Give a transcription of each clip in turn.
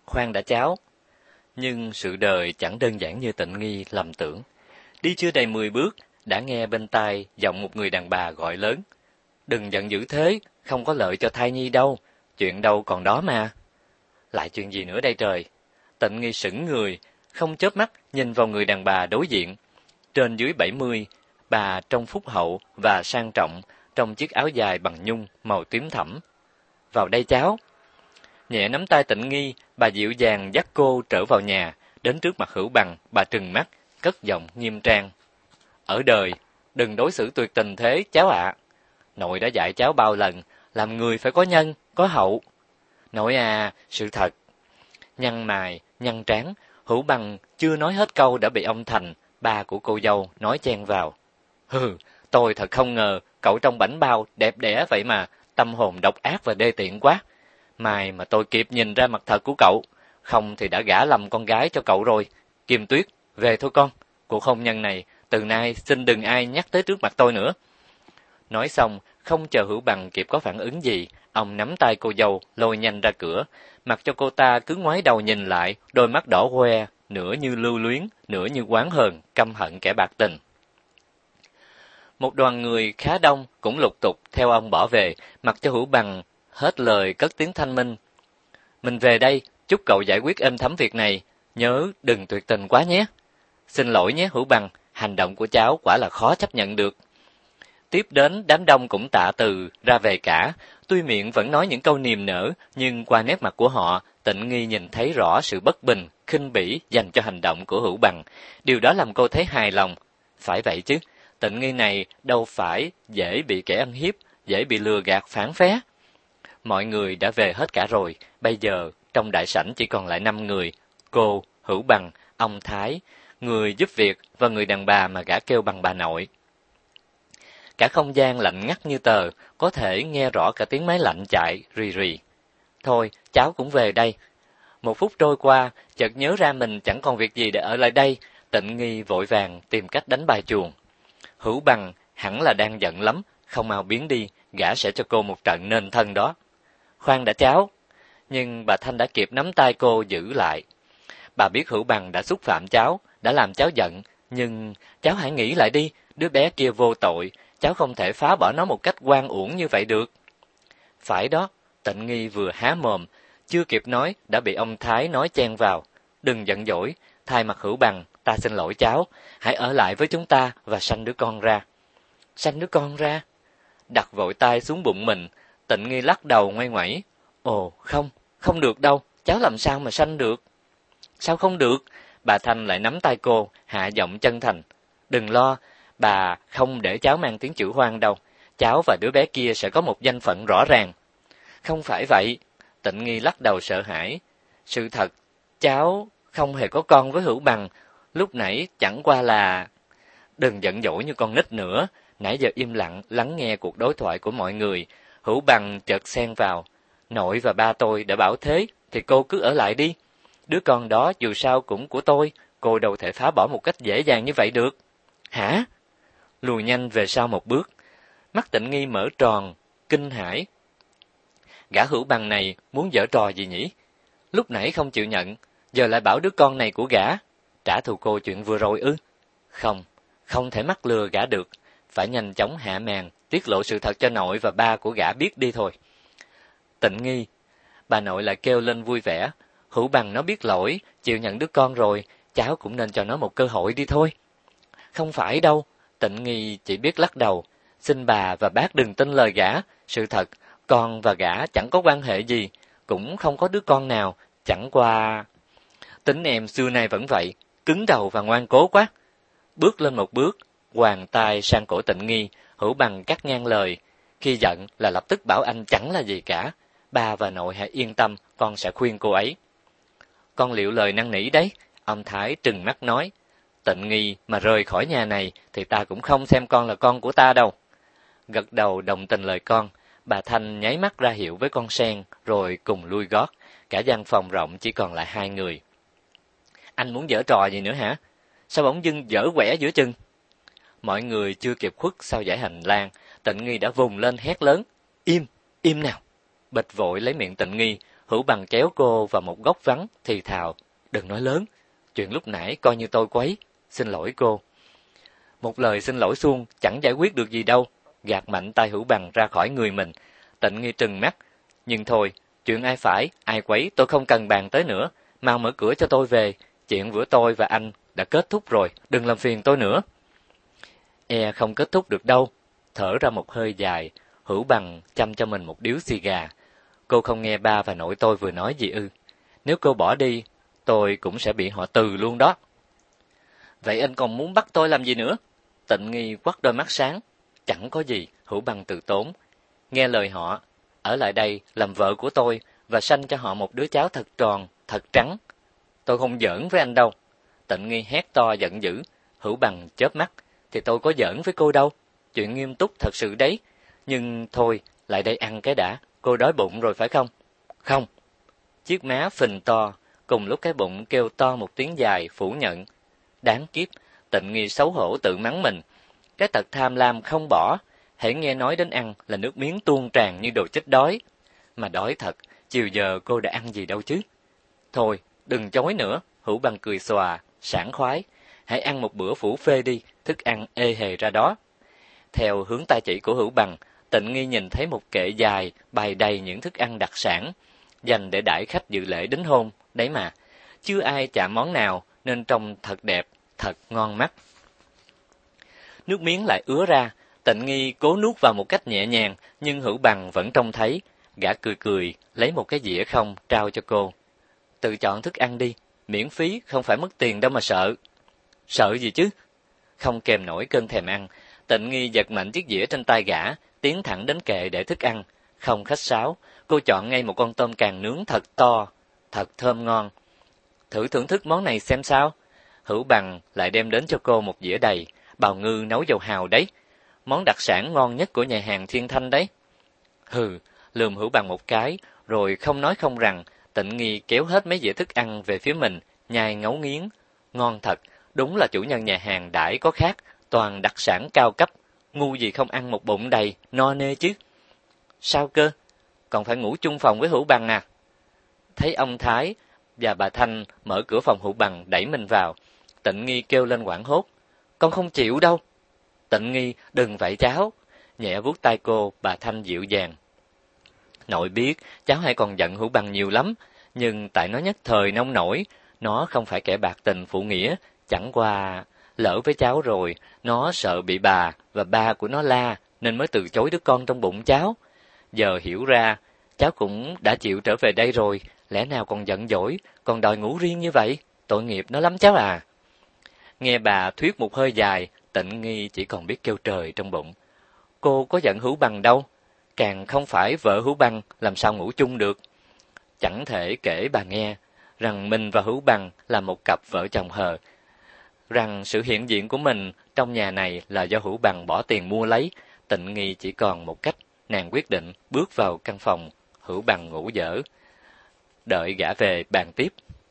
khoan đã cháu. Nhưng sự đời chẳng đơn giản như Tịnh Nghi lầm tưởng. Đi chưa đầy 10 bước, đã nghe bên tai giọng một người đàn bà gọi lớn. Đừng giận dữ thế, không có lợi cho thai nhi đâu, chuyện đâu còn đó mà. Lại chuyện gì nữa đây trời? Tịnh Nghi sững người, không chớp mắt nhìn vào người đàn bà đối diện. Trên dưới 70, bà trông phúc hậu và sang trọng, trong chiếc áo dài bằng nhung màu tím thẫm. Vào đây cháu. Nhẹ nắm tay Tịnh Nghi, bà dịu dàng dắt cô trở vào nhà, đến trước mặt Hữu Bằng, bà trừng mắt, cất giọng nghiêm trang. Ở đời, đừng đối xử tuyệt tình thế, cháu ạ. Nội đã dạy cháu bao lần, làm người phải có nhân, có hậu. Nội à, sự thật. Nhăn mày, nhăn trán, Hữu Bằng chưa nói hết câu đã bị ông Thành, ba của cô dâu, nói chen vào. Hừ, tôi thật không ngờ, cậu trong bảnh bao, đẹp đẽ vậy mà, tâm hồn độc ác và đê tiện quá. May mà tôi kịp nhìn ra mặt thật của cậu, không thì đã gả lầm con gái cho cậu rồi. Kim Tuyết, về thôi con, cuộc hôn nhân này, từ nay xin đừng ai nhắc tới trước mặt tôi nữa. Nói xong, không chờ Hữu Bằng kịp có phản ứng gì, ông nắm tay cô dâu, lôi nhanh ra cửa, mặc cho cô ta cứ ngoái đầu nhìn lại, đôi mắt đỏ hoe, nửa như lưu luyến, nửa như oán hờn, căm hận kẻ bạc tình. Một đoàn người khá đông cũng lục tục theo ông bỏ về, mặc cho Hữu Bằng hết lời cất tiếng thanh minh. Mình về đây, chúc cậu giải quyết êm thấm việc này, nhớ đừng tuyệt tình quá nhé. Xin lỗi nhé Hữu Bằng, hành động của cháu quả là khó chấp nhận được. Tiếp đến đám đông cũng tạ từ ra về cả, tuy miệng vẫn nói những câu niềm nở, nhưng qua nét mặt của họ, Tịnh Nghi nhìn thấy rõ sự bất bình, khinh bỉ dành cho hành động của Hữu Bằng. Điều đó làm cô thấy hài lòng. Phải vậy chứ, Tịnh Nghi này đâu phải dễ bị kẻ ăn hiếp, dễ bị lừa gạt phản phé. Mọi người đã về hết cả rồi, bây giờ trong đại sảnh chỉ còn lại 5 người, cô, Hữu Bằng, ông Thái, người giúp việc và người đàn bà mà gã kêu bằng bà nội. Cả không gian lạnh ngắt như tờ, có thể nghe rõ cả tiếng máy lạnh chạy rì rì. Thôi, cháu cũng về đây. Một phút trôi qua, chợt nhớ ra mình chẳng còn việc gì để ở lại đây, Tịnh Nghi vội vàng tìm cách đánh bài chuồng. Hữu Bằng hẳn là đang giận lắm, không mau biến đi, gã sẽ cho cô một trận nên thân đó. Khoan đã cháu. Nhưng bà Thanh đã kịp nắm tay cô giữ lại. Bà biết Hữu Bằng đã xúc phạm cháu, đã làm cháu giận, nhưng cháu hãy nghĩ lại đi, đứa bé kia vô tội, cháu không thể phá bỏ nó một cách oan uổng như vậy được. Phải đó, Tịnh Nghi vừa há mồm, chưa kịp nói đã bị ông Thái nói chen vào. Đừng giận dỗi, thay mặt Hữu Bằng, ta xin lỗi cháu, hãy ở lại với chúng ta và sanh đứa con ra. Sanh đứa con ra? Đặt vội tay xuống bụng mình, Tịnh Nghi lắc đầu ngoay ngoẩy. Ồ, không, không được đâu, cháu làm sao mà sanh được? Sao không được? Bà Thanh lại nắm tay cô, hạ giọng chân thành. Đừng lo, bà không để cháu mang tiếng chữ hoang đâu. Cháu và đứa bé kia sẽ có một danh phận rõ ràng. Không phải vậy. Tịnh Nghi lắc đầu sợ hãi. Sự thật, cháu không hề có con với Hữu Bằng. Lúc nãy chẳng qua là... Đừng giận dỗi như con nít nữa. Nãy giờ im lặng lắng nghe cuộc đối thoại của mọi người. Hữu Bằng chợt xen vào. Nội và ba tôi đã bảo thế, thì cô cứ ở lại đi. Đứa con đó dù sao cũng của tôi, cô đâu thể phá bỏ một cách dễ dàng như vậy được. Hả? Lùi nhanh về sau một bước. Mắt Tịnh Nghi mở tròn, kinh hãi. Gã Hữu Bằng này muốn giở trò gì nhỉ? Lúc nãy không chịu nhận, giờ lại bảo đứa con này của gã. Trả thù cô chuyện vừa rồi ư? Không, không thể mắc lừa gã được. Phải nhanh chóng hạ màn, tiết lộ sự thật cho nội và ba của gã biết đi thôi. Tịnh Nghi, bà nội lại kêu lên vui vẻ. Hữu Bằng nó biết lỗi, chịu nhận đứa con rồi, cháu cũng nên cho nó một cơ hội đi thôi. Không phải đâu, Tịnh Nghi chỉ biết lắc đầu. Xin bà và bác đừng tin lời gã, sự thật, con và gã chẳng có quan hệ gì, cũng không có đứa con nào, chẳng qua... Tính em xưa nay vẫn vậy, cứng đầu và ngoan cố quá. Bước lên một bước, quàng tay sang cổ Tịnh Nghi, Hữu Bằng cắt ngang lời. Khi giận là lập tức bảo anh chẳng là gì cả. Ba và nội hãy yên tâm, con sẽ khuyên cô ấy. Con liệu lời năn nỉ đấy, ông Thái trừng mắt nói. Tịnh Nghi mà rời khỏi nhà này thì ta cũng không xem con là con của ta đâu. Gật đầu đồng tình lời con, bà Thanh nháy mắt ra hiệu với con Sen rồi cùng lui gót. Cả gian phòng rộng chỉ còn lại 2 người. Anh muốn giở trò gì nữa hả? Sao bỗng dưng dở quẻ giữa chừng? Mọi người chưa kịp khuất sau dãy hành lang, Tịnh Nghi đã vùng lên hét lớn. Im, im nào! Bịch vội lấy miệng Tịnh Nghi, Hữu Bằng kéo cô vào một góc vắng, thì thào, đừng nói lớn, chuyện lúc nãy coi như tôi quấy, xin lỗi cô. Một lời xin lỗi suông chẳng giải quyết được gì đâu, gạt mạnh tay Hữu Bằng ra khỏi người mình. Tịnh Nghi trừng mắt, nhưng thôi, chuyện ai phải, ai quấy tôi không cần bàn tới nữa, mau mở cửa cho tôi về, chuyện giữa tôi và anh đã kết thúc rồi, đừng làm phiền tôi nữa. Không kết thúc được đâu. Thở ra một hơi dài, Hữu Bằng chăm cho mình một điếu xì gà. Cô không nghe ba và nội tôi vừa nói gì ư? Nếu cô bỏ đi, tôi cũng sẽ bị họ từ luôn đó. Vậy anh còn muốn bắt tôi làm gì nữa? Tịnh Nghi quắt đôi mắt sáng. Chẳng có gì, Hữu Bằng từ tốn. Nghe lời họ, ở lại đây làm vợ của tôi và sanh cho họ một đứa cháu thật tròn, thật trắng. Tôi không giỡn với anh đâu. Tịnh Nghi hét to giận dữ. Hữu Bằng chớp mắt. Thì tôi có giỡn với cô đâu. Chuyện nghiêm túc thật sự đấy. Nhưng thôi, lại đây ăn cái đã. Cô đói bụng rồi phải không? Không. Chiếc má phình to, cùng lúc cái bụng kêu to một tiếng dài phủ nhận. Đáng kiếp, Tịnh Nghi xấu hổ tự mắng mình. Cái tật tham lam không bỏ, hễ nghe nói đến ăn là nước miếng tuôn tràn như đồ chết đói. Mà đói thật, chiều giờ cô đã ăn gì đâu chứ? Thôi, đừng chối nữa, Hữu Bằng cười xòa, sảng khoái. Hãy ăn một bữa phủ phê đi, thức ăn ê hề ra đó. Theo hướng tay chỉ của Hữu Bằng, Tịnh Nghi nhìn thấy một kệ dài bày đầy những thức ăn đặc sản, dành để đãi khách dự lễ đính hôn, đấy mà. Chưa ai chạm món nào nên trông thật đẹp, thật ngon mắt. Nước miếng lại ứa ra, Tịnh Nghi cố nuốt vào một cách nhẹ nhàng, nhưng Hữu Bằng vẫn trông thấy. Gã cười cười, lấy một cái dĩa không trao cho cô. Tự chọn thức ăn đi, miễn phí, không phải mất tiền đâu mà sợ. Sợ gì chứ? Không kèm nổi cơn thèm ăn, Tịnh Nghi giật mạnh chiếc dĩa trên tay gã, tiến thẳng đến kệ để thức ăn. Không khách sáo, cô chọn ngay một con tôm càng nướng thật to, thật thơm ngon. Thử thưởng thức món này xem sao. Hữu Bằng lại đem đến cho cô một dĩa đầy, bào ngư nấu dầu hào đấy. Món đặc sản ngon nhất của nhà hàng Thiên Thanh đấy. Hừ, lườm Hữu Bằng một cái, rồi không nói không rằng, Tịnh Nghi kéo hết mấy dĩa thức ăn về phía mình, nhai ngấu nghiến. Ngon thật, đúng là chủ nhân nhà hàng đãi có khác, toàn đặc sản cao cấp, ngu gì không ăn một bụng đầy, no nê chứ. Sao cơ? Còn phải ngủ chung phòng với Hữu Bằng à? Thấy ông Thái và bà Thanh mở cửa phòng Hữu Bằng đẩy mình vào, Tịnh Nghi kêu lên hoảng hốt. Con không chịu đâu. Tịnh Nghi, đừng vậy cháu. Nhẹ vuốt tay cô, bà Thanh dịu dàng. Nội biết, cháu hay còn giận Hữu Bằng nhiều lắm, nhưng tại nó nhất thời nông nổi, nó không phải kẻ bạc tình phụ nghĩa, chẳng qua lỡ với cháu rồi, nó sợ bị bà và ba của nó la, nên mới từ chối đứa con trong bụng cháu. Giờ hiểu ra, cháu cũng đã chịu trở về đây rồi, lẽ nào còn giận dỗi, còn đòi ngủ riêng như vậy, tội nghiệp nó lắm cháu à. Nghe bà thuyết một hơi dài, Tịnh Nghi chỉ còn biết kêu trời trong bụng. Cô có giận Hữu Bằng đâu, càng không phải vợ Hữu Bằng, làm sao ngủ chung được. Chẳng thể kể bà nghe rằng mình và Hữu Bằng là một cặp vợ chồng hờ, rằng sự hiện diện của mình trong nhà này là do Hữu Bằng bỏ tiền mua lấy. Tịnh Nghi chỉ còn một cách, nàng quyết định bước vào căn phòng Hữu Bằng ngủ dở, đợi gã về bàn tiếp.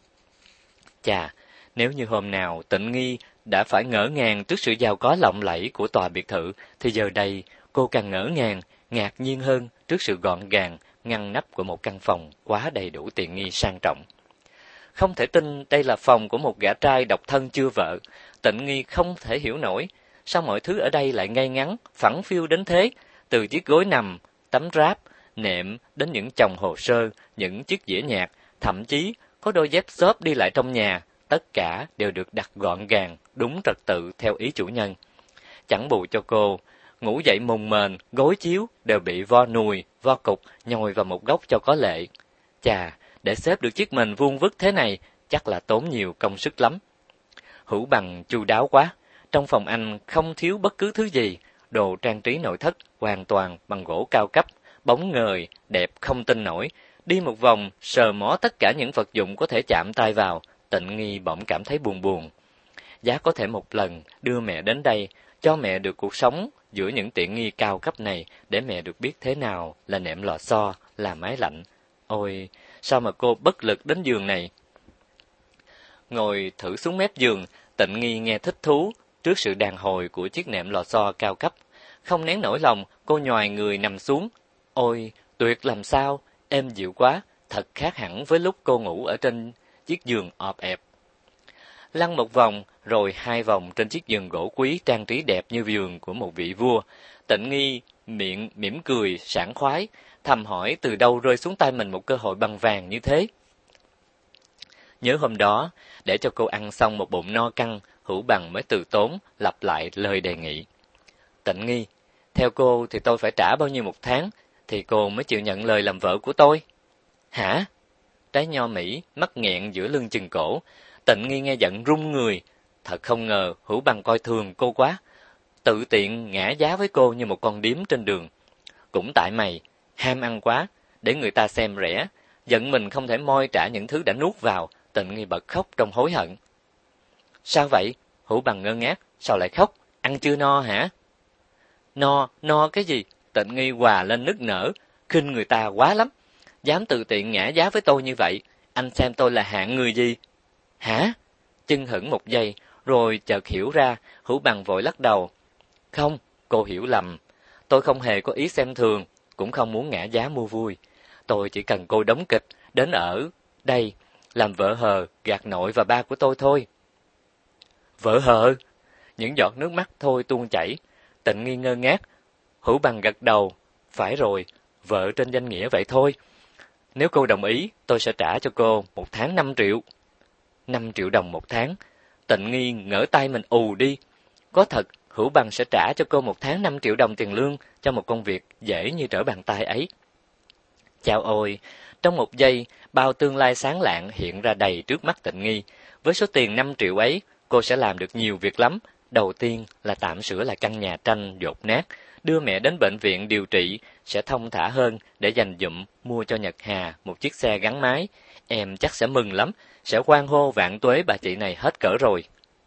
Chà, nếu như hôm nào Tịnh Nghi đã phải ngỡ ngàng trước sự giàu có lộng lẫy của tòa biệt thự, thì giờ đây cô càng ngỡ ngàng, ngạc nhiên hơn trước sự gọn gàng, ngăn nắp của một căn phòng quá đầy đủ tiện nghi sang trọng. Không thể tin đây là phòng của một gã trai độc thân chưa vợ. Tịnh Nghi không thể hiểu nổi, sao mọi thứ ở đây lại ngay ngắn, phẳng phiu đến thế, từ chiếc gối nằm, tấm ráp, nệm đến những chồng hồ sơ, những chiếc dĩa nhạc, thậm chí có đôi dép xốp đi lại trong nhà, tất cả đều được đặt gọn gàng, đúng trật tự theo ý chủ nhân. Chẳng bù cho cô, ngủ dậy mùng mền, gối chiếu đều bị vo nùi, vo cục, nhồi vào một góc cho có lệ. Chà, để xếp được chiếc mền vuông vức thế này, chắc là tốn nhiều công sức lắm. Hữu Bằng chu đáo quá, trong phòng anh không thiếu bất cứ thứ gì, đồ trang trí nội thất hoàn toàn bằng gỗ cao cấp, bóng ngời, đẹp không tin nổi. Đi một vòng, sờ mó tất cả những vật dụng có thể chạm tay vào, Tịnh Nghi bỗng cảm thấy buồn buồn. Giá có thể một lần đưa mẹ đến đây, cho mẹ được cuộc sống giữa những tiện nghi cao cấp này, để mẹ được biết thế nào là nệm lò xo, là máy lạnh. Ôi, sao mà cô bất lực đến giường này? Ngồi thử xuống mép giường, Tịnh Nghi nghe thích thú trước sự đàn hồi của chiếc nệm lò xo cao cấp. Không nén nổi lòng, cô nhoài người nằm xuống. Ôi, tuyệt làm sao, êm dịu quá, thật khác hẳn với lúc cô ngủ ở trên chiếc giường ọp ẹp. Lăn một vòng, rồi 2 vòng trên chiếc giường gỗ quý trang trí đẹp như giường của một vị vua. Tịnh Nghi miệng mỉm cười sảng khoái, thầm hỏi từ đâu rơi xuống tay mình một cơ hội bằng vàng như thế. Nhớ hôm đó, để cho cô ăn xong một bụng no căng, Hữu Bằng mới từ tốn lặp lại lời đề nghị. Tịnh Nghi, theo cô thì tôi phải trả bao nhiêu một tháng, thì cô mới chịu nhận lời làm vợ của tôi? Hả? Trái nho Mỹ mắc nghẹn giữa lưng chừng cổ. Tịnh Nghi nghe giận run người. Thật không ngờ Hữu Bằng coi thường cô quá, tự tiện ngã giá với cô như một con điếm trên đường. Cũng tại mày ham ăn quá, để người ta xem rẻ, giận mình không thể moi trả những thứ đã nuốt vào. Tịnh Nghi bật khóc trong hối hận. Sao vậy? Hữu Bằng ngơ ngác. Sao lại khóc? Ăn chưa no hả? No cái gì? Tịnh Nghi hòa lên nức nở. Khinh người ta quá lắm, dám tự tiện ngã giá với tôi như vậy. Anh xem tôi là hạng người gì? Hả? Chưng hững một giây, rồi chợt hiểu ra. Hữu Bằng vội lắc đầu. Không, cô hiểu lầm. Tôi không hề có ý xem thường, cũng không muốn ngã giá mua vui. Tôi chỉ cần cô đóng kịch, đến ở đây, làm vợ hờ, gạt nội và ba của tôi thôi. Vợ hờ? Những giọt nước mắt thôi tuôn chảy. Tịnh Nghi ngơ ngác. Hữu Bằng gật đầu. Phải rồi, vợ trên danh nghĩa vậy thôi. Nếu cô đồng ý, tôi sẽ trả cho cô 1 tháng 5 triệu. 5 triệu đồng 1 tháng. Tịnh Nghi ngỡ tay mình ù đi. Có thật, Hữu Bằng sẽ trả cho cô 1 tháng 5 triệu đồng tiền lương cho một công việc dễ như trở bàn tay ấy. Chao ôi, trong một giây, bao tương lai sáng lạng hiện ra đầy trước mắt Tịnh Nghi. Với số tiền 5 triệu ấy, cô sẽ làm được nhiều việc lắm. Đầu tiên là tạm sửa lại căn nhà tranh dột nát, đưa mẹ đến bệnh viện điều trị, sẽ thông thả hơn để dành dụm mua cho Nhật Hà một chiếc xe gắn máy. Em chắc sẽ mừng lắm, sẽ hoan hô vạn tuế bà chị này hết cỡ rồi.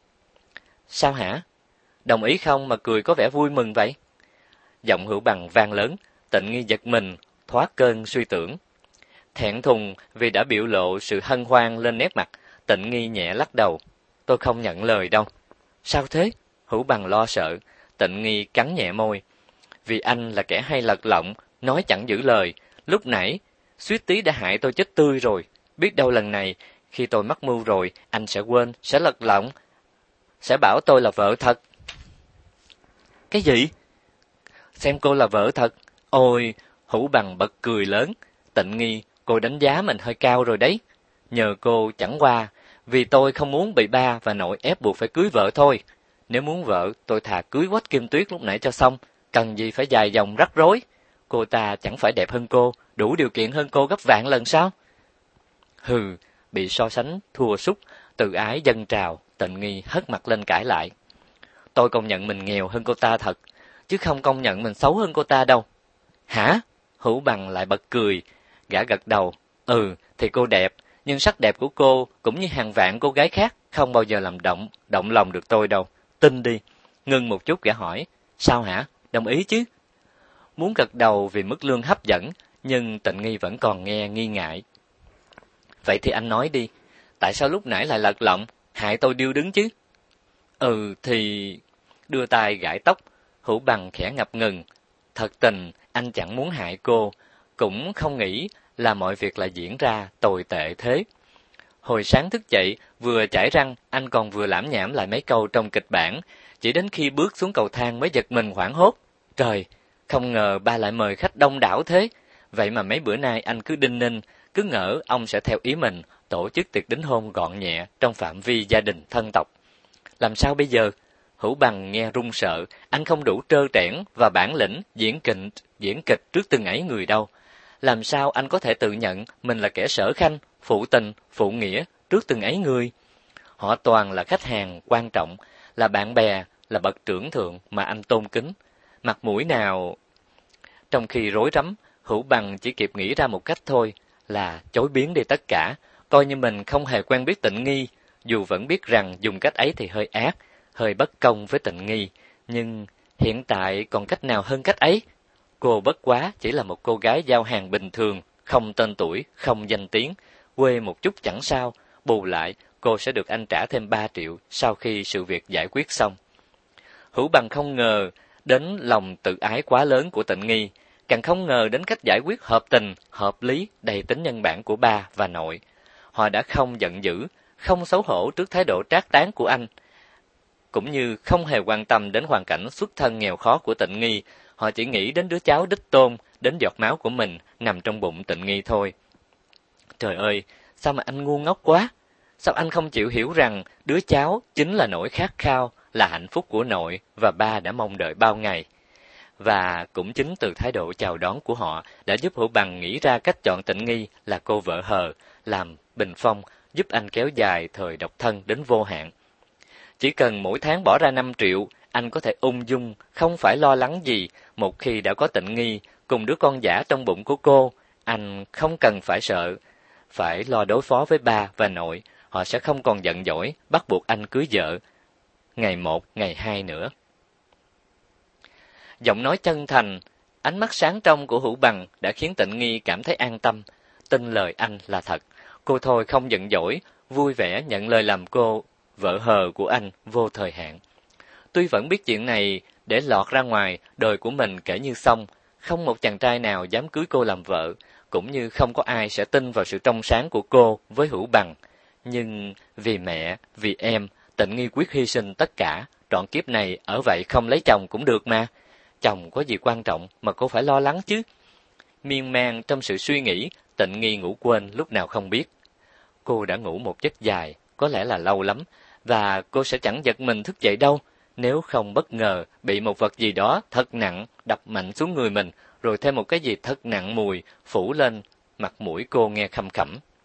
Sao hả? Đồng ý không mà cười có vẻ vui mừng vậy? Giọng Hữu Bằng vang lớn. Tịnh Nghi giật mình, thoát cơn suy tưởng. Thẹn thùng vì đã biểu lộ sự hân hoan lên nét mặt, Tịnh Nghi nhẹ lắc đầu. Tôi không nhận lời đâu. Sao thế? Hữu Bằng lo sợ. Tịnh Nghi cắn nhẹ môi. Vì anh là kẻ hay lật lọng, nói chẳng giữ lời. Lúc nãy, suýt tí đã hại tôi chết tươi rồi. Biết đâu lần này, khi tôi mắc mưu rồi, anh sẽ quên, sẽ lật lọng, sẽ bảo tôi là vợ thật. Cái gì? Xem cô là vợ thật? Ôi, Hữu Bằng bật cười lớn. Tịnh Nghi, cô đánh giá mình hơi cao rồi đấy. Nhờ cô chẳng qua, vì tôi không muốn bị ba và nội ép buộc phải cưới vợ thôi. Nếu muốn vợ, tôi thà cưới Quách Kim Tuyết lúc nãy cho xong, cần gì phải dài dòng rắc rối. Cô ta chẳng phải đẹp hơn cô, đủ điều kiện hơn cô gấp vạn lần sao? Hừ, bị so sánh thua sút, tự ái dâng trào. Tịnh Nghi hất mặt lên cãi lại. Tôi công nhận mình nghèo hơn cô ta thật, chứ không công nhận mình xấu hơn cô ta đâu. Hả? Hữu Bằng lại bật cười. Gã gật đầu. Thì cô đẹp, nhưng sắc đẹp của cô cũng như hàng vạn cô gái khác không bao giờ làm động lòng được tôi đâu. Tin đi. Ngưng một chút gã hỏi. Sao hả? Đồng ý chứ? Muốn gật đầu vì mức lương hấp dẫn, nhưng Tịnh Nghi vẫn còn nghe nghi ngại. Vậy thì anh nói đi, tại sao lúc nãy lại lật lọng, hại tôi điêu đứng chứ? Thì... Đưa tay gãi tóc. Hữu Bằng khẽ ngập ngừng. Thật tình, anh chẳng muốn hại cô, cũng không nghĩ là mọi việc lại diễn ra tồi tệ thế. Hồi sáng thức dậy, vừa chải răng, anh còn vừa lảm nhảm lại mấy câu trong kịch bản. Chỉ đến khi bước xuống cầu thang mới giật mình hoảng hốt. Trời, không ngờ ba lại mời khách đông đảo thế. Vậy mà mấy bữa nay anh cứ đinh ninh, cứ ngỡ ông sẽ theo ý mình, tổ chức tiệc đính hôn gọn nhẹ trong phạm vi gia đình thân tộc. Làm sao bây giờ? Hữu Bằng nghe run sợ, anh không đủ trơ trẽn và bản lĩnh diễn kịch trước từng ấy người đâu. Làm sao anh có thể tự nhận mình là kẻ sở khanh, phụ tình, phụ nghĩa trước từng ấy người? Họ toàn là khách hàng quan trọng, là bạn bè, là bậc trưởng thượng mà anh tôn kính. Mặt mũi nào... Trong khi rối rắm, Hữu Bằng chỉ kịp nghĩ ra một cách thôi, là chối biến đi tất cả, coi như mình không hề quen biết Tịnh Nghi, dù vẫn biết rằng dùng cách ấy thì hơi ác, hơi bất công với Tịnh Nghi, nhưng hiện tại còn cách nào hơn cách ấy? Cô bất quá chỉ là một cô gái giao hàng bình thường, không tên tuổi, không danh tiếng, quê một chút chẳng sao, bù lại cô sẽ được anh trả thêm 3 triệu sau khi sự việc giải quyết xong. Hữu Bằng không ngờ đến lòng tự ái quá lớn của Tịnh Nghi, càng không ngờ đến cách giải quyết hợp tình, hợp lý, đầy tính nhân bản của ba và nội. Họ đã không giận dữ, không xấu hổ trước thái độ trác táng của anh, cũng như không hề quan tâm đến hoàn cảnh xuất thân nghèo khó của Tịnh Nghi. Họ chỉ nghĩ đến đứa cháu đích tôn, đến giọt máu của mình nằm trong bụng Tịnh Nghi thôi. Trời ơi, sao mà anh ngu ngốc quá? Sao anh không chịu hiểu rằng đứa cháu chính là nỗi khát khao, là hạnh phúc của nội và ba đã mong đợi bao ngày? Và cũng chính từ thái độ chào đón của họ đã giúp Hữu Bằng nghĩ ra cách chọn Tịnh Nghi là cô vợ hờ, làm bình phong, giúp anh kéo dài thời độc thân đến vô hạn. Chỉ cần mỗi tháng bỏ ra 5 triệu, anh có thể ung dung, không phải lo lắng gì. Một khi đã có Tịnh Nghi cùng đứa con giả trong bụng của cô, anh không cần phải sợ, phải lo đối phó với ba và nội. Họ sẽ không còn giận dỗi, bắt buộc anh cưới vợ ngày 1, ngày 2 nữa. Giọng nói chân thành, ánh mắt sáng trong của Hữu Bằng đã khiến Tịnh Nghi cảm thấy an tâm, tin lời anh là thật. Cô thôi không giận dỗi, vui vẻ nhận lời làm cô vợ hờ của anh vô thời hạn. Tuy vẫn biết chuyện này để lọt ra ngoài, đời của mình kể như xong, không một chàng trai nào dám cưới cô làm vợ, cũng như không có ai sẽ tin vào sự trong sáng của cô với Hữu Bằng. Nhưng vì mẹ, vì em, Tịnh Nghi quyết hy sinh tất cả, trọn kiếp này ở vậy không lấy chồng cũng được mà. Chồng có gì quan trọng mà cô phải lo lắng chứ? Miên man trong sự suy nghĩ, Tịnh Nghi ngủ quên lúc nào không biết. Cô đã ngủ một giấc dài, có lẽ là lâu lắm, và cô sẽ chẳng giật mình thức dậy đâu, nếu không bất ngờ bị một vật gì đó thật nặng đập mạnh xuống người mình, rồi thêm một cái gì thật nặng mùi phủ lên mặt mũi cô nghe khăm khẳm.